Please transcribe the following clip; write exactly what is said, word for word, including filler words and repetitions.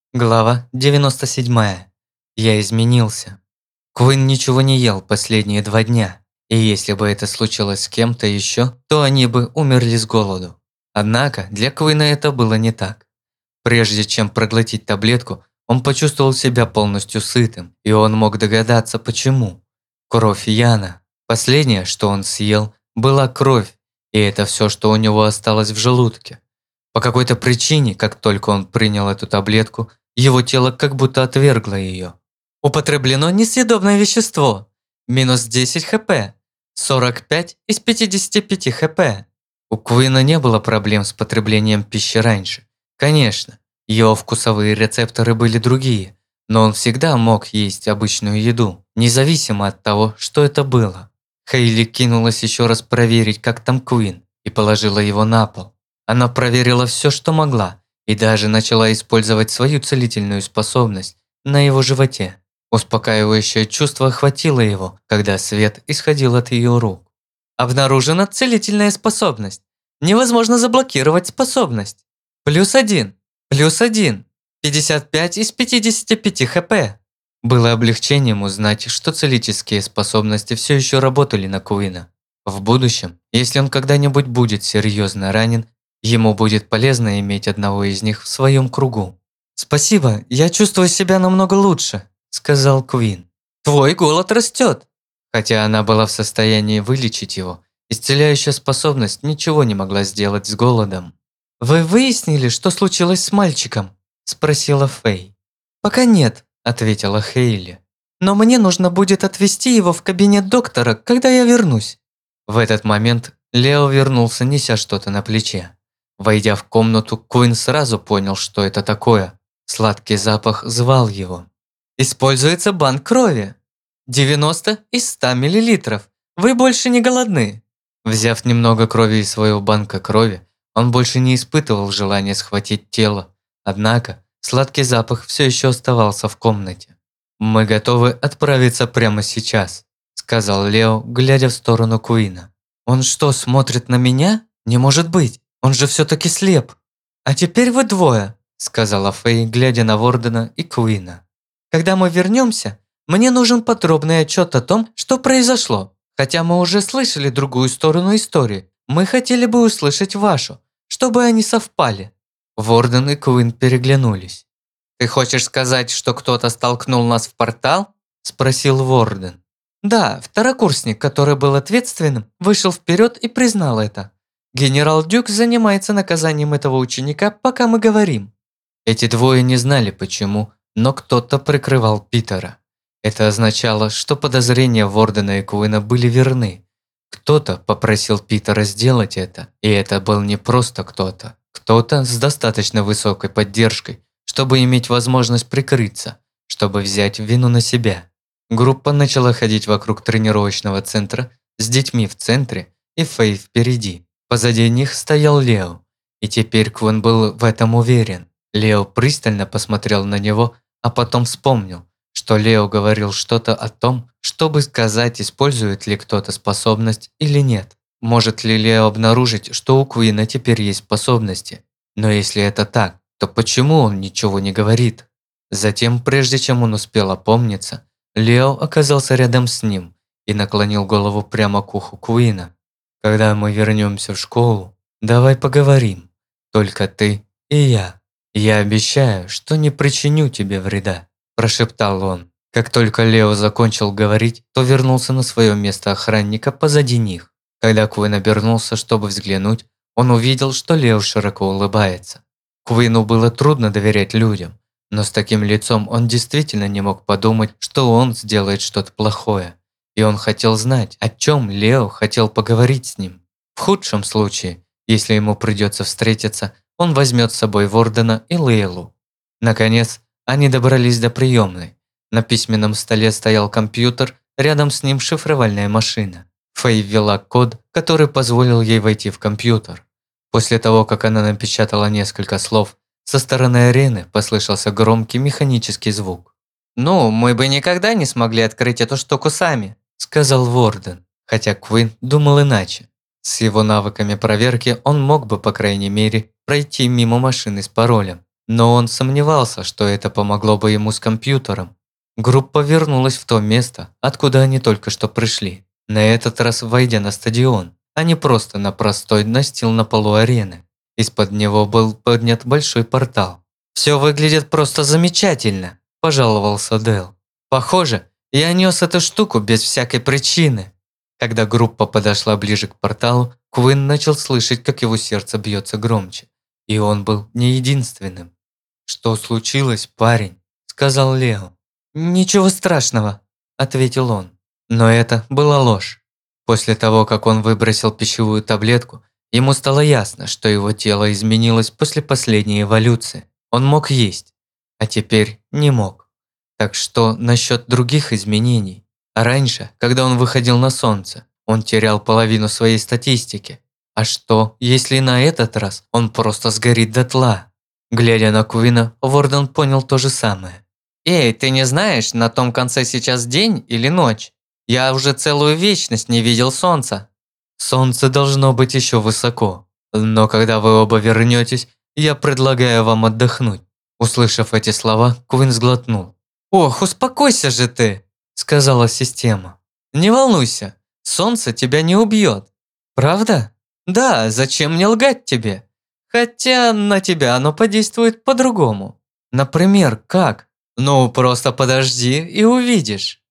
Глава девяносто седьмая. Я изменился. Куин ничего не ел последние два дня, и если бы это случилось с кем-то еще, то они бы умерли с голоду. Однако для Куина это было не так. Прежде чем проглотить таблетку, он почувствовал себя полностью сытым, и он мог догадаться, почему. Кровь Яна. Последнее, что он съел, была кровь, и это все, что у него осталось в желудке. По какой-то причине, как только он принял эту таблетку, его тело как будто отвергло ее. Употреблено несъедобное вещество. Минус десять хп. сорок пять из пятидесяти пяти хп. У Куина не было проблем с потреблением пищи раньше. Конечно, его вкусовые рецепторы были другие, но он всегда мог есть обычную еду, независимо от того, что это было. Хейли кинулась еще раз проверить, как там Куин, и положила его на пол. Она проверила все, что могла, и даже начала использовать свою целительную способность на его животе. Успокаивающее чувство охватило его, когда свет исходил от ее рук. Обнаружена целительная способность. Невозможно заблокировать способность. Плюс один. Плюс один. пятьдесят пять из пятидесяти пяти хп. Было облегчением узнать, что целительские способности все еще работали на Куина. В будущем, если он когда-нибудь будет серьезно ранен, ему будет полезно иметь одного из них в своем кругу. «Спасибо, я чувствую себя намного лучше», – сказал Куин. «Твой голод растет». Хотя она была в состоянии вылечить его, исцеляющая способность ничего не могла сделать с голодом. «Вы выяснили, что случилось с мальчиком?» – спросила Фэй. «Пока нет», – ответила Хейли. «Но мне нужно будет отвезти его в кабинет доктора, когда я вернусь». В этот момент Лео вернулся, неся что-то на плече. Войдя в комнату, Куин сразу понял, что это такое. Сладкий запах звал его. «Используется банк крови. девяносто из ста миллилитров. Вы больше не голодны». Взяв немного крови из своего банка крови, он больше не испытывал желания схватить тело. Однако сладкий запах все еще оставался в комнате. «Мы готовы отправиться прямо сейчас», – сказал Лео, глядя в сторону Куина. «Он что, смотрит на меня? Не может быть. Он же все-таки слеп. А теперь вы двое», – сказала Фэй, глядя на Вордена и Куина. «Когда мы вернемся, мне нужен подробный отчет о том, что произошло. Хотя мы уже слышали другую сторону истории, мы хотели бы услышать вашу, чтобы они совпали». Ворден и Куин переглянулись. «Ты хочешь сказать, что кто-то столкнул нас в портал?» – спросил Ворден. «Да, второкурсник, который был ответственным, вышел вперед и признал это. Генерал Дюк занимается наказанием этого ученика, пока мы говорим». Эти двое не знали почему, но кто-то прикрывал Питера. Это означало, что подозрения Вордена и Куина были верны. Кто-то попросил Питера сделать это, и это был не просто кто-то. Кто-то с достаточно высокой поддержкой, чтобы иметь возможность прикрыться, чтобы взять вину на себя. Группа начала ходить вокруг тренировочного центра с детьми в центре и Фэй впереди. Позади них стоял Лео, и теперь Куин был в этом уверен. Лео пристально посмотрел на него, а потом вспомнил, что Лео говорил что-то о том, чтобы сказать, использует ли кто-то способность или нет. Может ли Лео обнаружить, что у Куина теперь есть способности? Но если это так, то почему он ничего не говорит? Затем, прежде чем он успел опомниться, Лео оказался рядом с ним и наклонил голову прямо к уху Куина. «Когда мы вернемся в школу, давай поговорим. Только ты и я. Я обещаю, что не причиню тебе вреда», – прошептал он. Как только Лео закончил говорить, то вернулся на свое место охранника позади них. Когда Куин обернулся, чтобы взглянуть, он увидел, что Лео широко улыбается. Куину было трудно доверять людям, но с таким лицом он действительно не мог подумать, что он сделает что-то плохое. И он хотел знать, о чем Лео хотел поговорить с ним. В худшем случае, если ему придется встретиться, он возьмет с собой Вордена и Лейлу. Наконец, они добрались до приемной. На письменном столе стоял компьютер, рядом с ним шифровальная машина. Фэй ввела код, который позволил ей войти в компьютер. После того, как она напечатала несколько слов, со стороны арены послышался громкий механический звук. «Ну, мы бы никогда не смогли открыть эту штуку сами», – сказал Ворден, хотя Куин думал иначе. С его навыками проверки он мог бы, по крайней мере, пройти мимо машины с паролем. Но он сомневался, что это помогло бы ему с компьютером. Группа вернулась в то место, откуда они только что пришли. На этот раз войдя на стадион, а не просто на простой настил на полу арены. Из-под него был поднят большой портал. «Все выглядит просто замечательно», – пожаловался Дэл. «Похоже, я нес эту штуку без всякой причины». Когда группа подошла ближе к порталу, Куин начал слышать, как его сердце бьется громче. И он был не единственным. «Что случилось, парень?» – сказал Лео. «Ничего страшного», – ответил он. Но это была ложь. После того, как он выбросил пищевую таблетку, ему стало ясно, что его тело изменилось после последней эволюции. Он мог есть, а теперь не мог. Так что насчет других изменений? А раньше, когда он выходил на солнце, он терял половину своей статистики. А что, если на этот раз он просто сгорит дотла? Глядя на Куина, Ворден понял то же самое. «Эй, ты не знаешь, на том конце сейчас день или ночь? Я уже целую вечность не видел солнца». «Солнце должно быть еще высоко. Но когда вы оба вернетесь, я предлагаю вам отдохнуть». Услышав эти слова, Куин сглотнул. «Ох, успокойся же ты», – сказала система. «Не волнуйся, солнце тебя не убьет. Правда? Да, зачем мне лгать тебе? Хотя на тебя оно подействует по-другому. Например, как? Ну, просто подожди и увидишь».